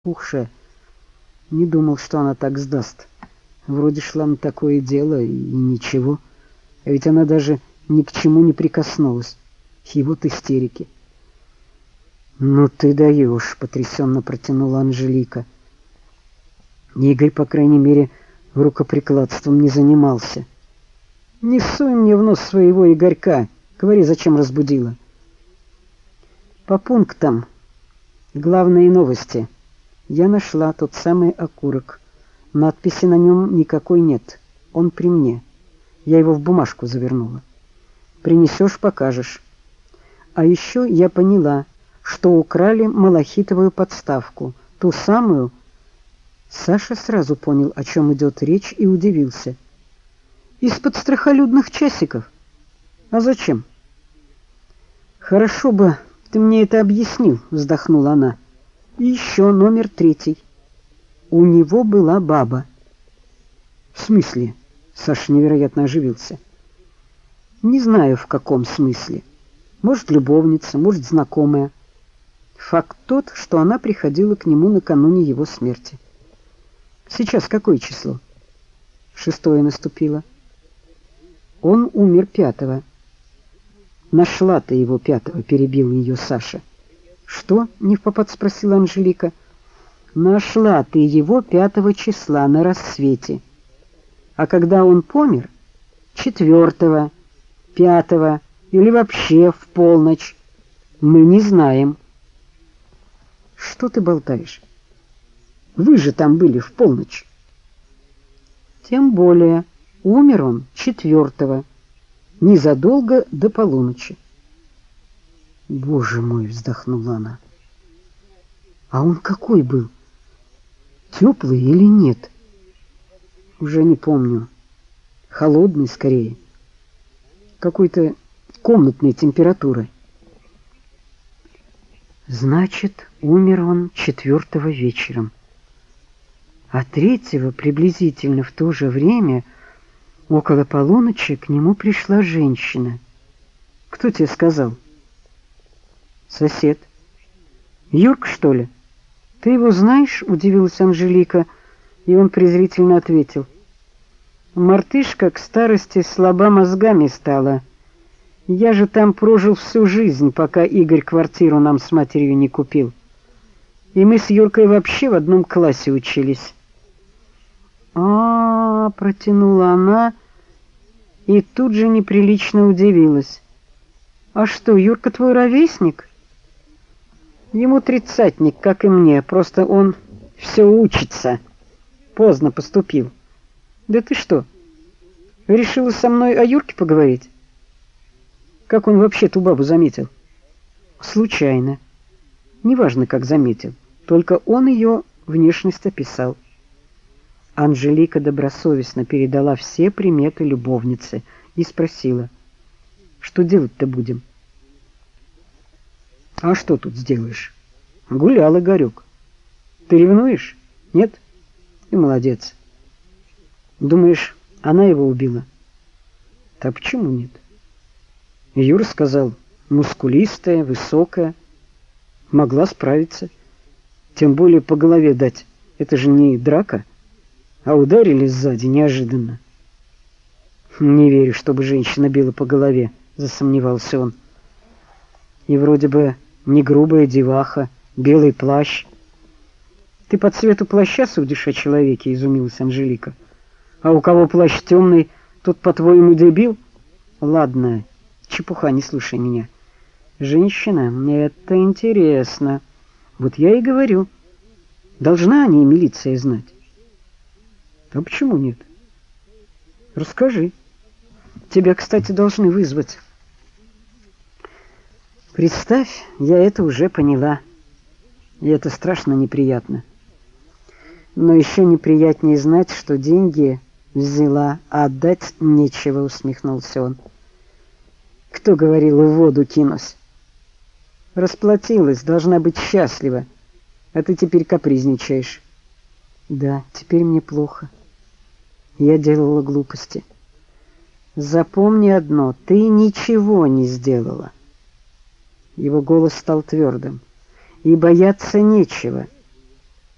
пухшая. Не думал, что она так сдаст. Вроде шла на такое дело, и ничего. А ведь она даже ни к чему не прикоснулась. И вот истерики. «Ну ты даешь», — потрясенно протянула Анжелика. Игорь, по крайней мере, рукоприкладством не занимался. «Не суй мне в нос своего Игорька. Говори, зачем разбудила». «По пунктам. Главные новости. Я нашла тот самый окурок. Надписи на нем никакой нет. Он при мне. Я его в бумажку завернула. Принесешь — покажешь. А еще я поняла, что украли малахитовую подставку. Ту самую...» Саша сразу понял, о чем идет речь, и удивился. «Из-под страхолюдных часиков? А зачем?» «Хорошо бы ты мне это объяснил», — вздохнула она. «И еще номер 3. У него была баба». «В смысле?» — Саша невероятно оживился. «Не знаю, в каком смысле. Может, любовница, может, знакомая. Факт тот, что она приходила к нему накануне его смерти. Сейчас какое число?» 6 наступило. Он умер 5. «Нашла ты его 5, перебил ее Саша. «Что?» — невпопад спросила Анжелика. «Нашла ты его 5 числа на рассвете. А когда он помер? 4, 5 или вообще в полночь? Мы не знаем». «Что ты болтаешь? Вы же там были в полночь». «Тем более умер он 4, незадолго до полуночи». «Боже мой!» — вздохнула она. «А он какой был? Теплый или нет?» «Уже не помню. Холодный скорее. Какой-то комнатной температуры». «Значит, умер он 4 вечером. А 3 приблизительно в то же время, около полуночи, к нему пришла женщина. Кто тебе сказал?» «Сосед». «Юрк, что ли?» «Ты его знаешь?» — удивилась Анжелика, и он презрительно ответил. «Мартышка к старости слаба мозгами стала. Я же там прожил всю жизнь, пока Игорь квартиру нам с матерью не купил. И мы с Юркой вообще в одном классе учились». Протянула она и тут же неприлично удивилась. «А что, Юрка твой ровесник?» «Ему 30-ник, как и мне, просто он все учится. Поздно поступил». «Да ты что, решила со мной о Юрке поговорить?» «Как он вообще ту бабу заметил?» «Случайно. Неважно, как заметил, только он ее внешность описал». Анжелика добросовестно передала все приметы любовницы и спросила: «Что делать-то будем?» «А что тут сделаешь? Гулял Игорек. Ты ревнуешь? Нет? И молодец. Думаешь, она его убила?» «Да почему нет?» Юра сказал, мускулистая, высокая, могла справиться. Тем более по голове дать. Это же не драка, а ударили сзади неожиданно. «Не верю, чтобы женщина била по голове», — засомневался он. «И вроде бы не грубая деваха, белый плащ». «Ты по цвету плаща судишь о человеке?» — изумилась Анжелика. «А у кого плащ темный, тот, по-твоему, дебил?» «Ладно, чепуха, не слушай меня. Женщина, мне это интересно. Вот я и говорю. Должна о ней милиция знать?» «А почему нет?» «Расскажи. Тебя, кстати, должны вызвать». «Представь, я это уже поняла. И это страшно неприятно. Но еще неприятнее знать, что деньги взяла, а отдать нечего», — усмехнулся он. «Кто говорил, в воду кинусь? Расплатилась, должна быть счастлива. А ты теперь капризничаешь». «Да, теперь мне плохо. Я делала глупости. Запомни одно, ты ничего не сделала». Его голос стал твердым. «И бояться нечего.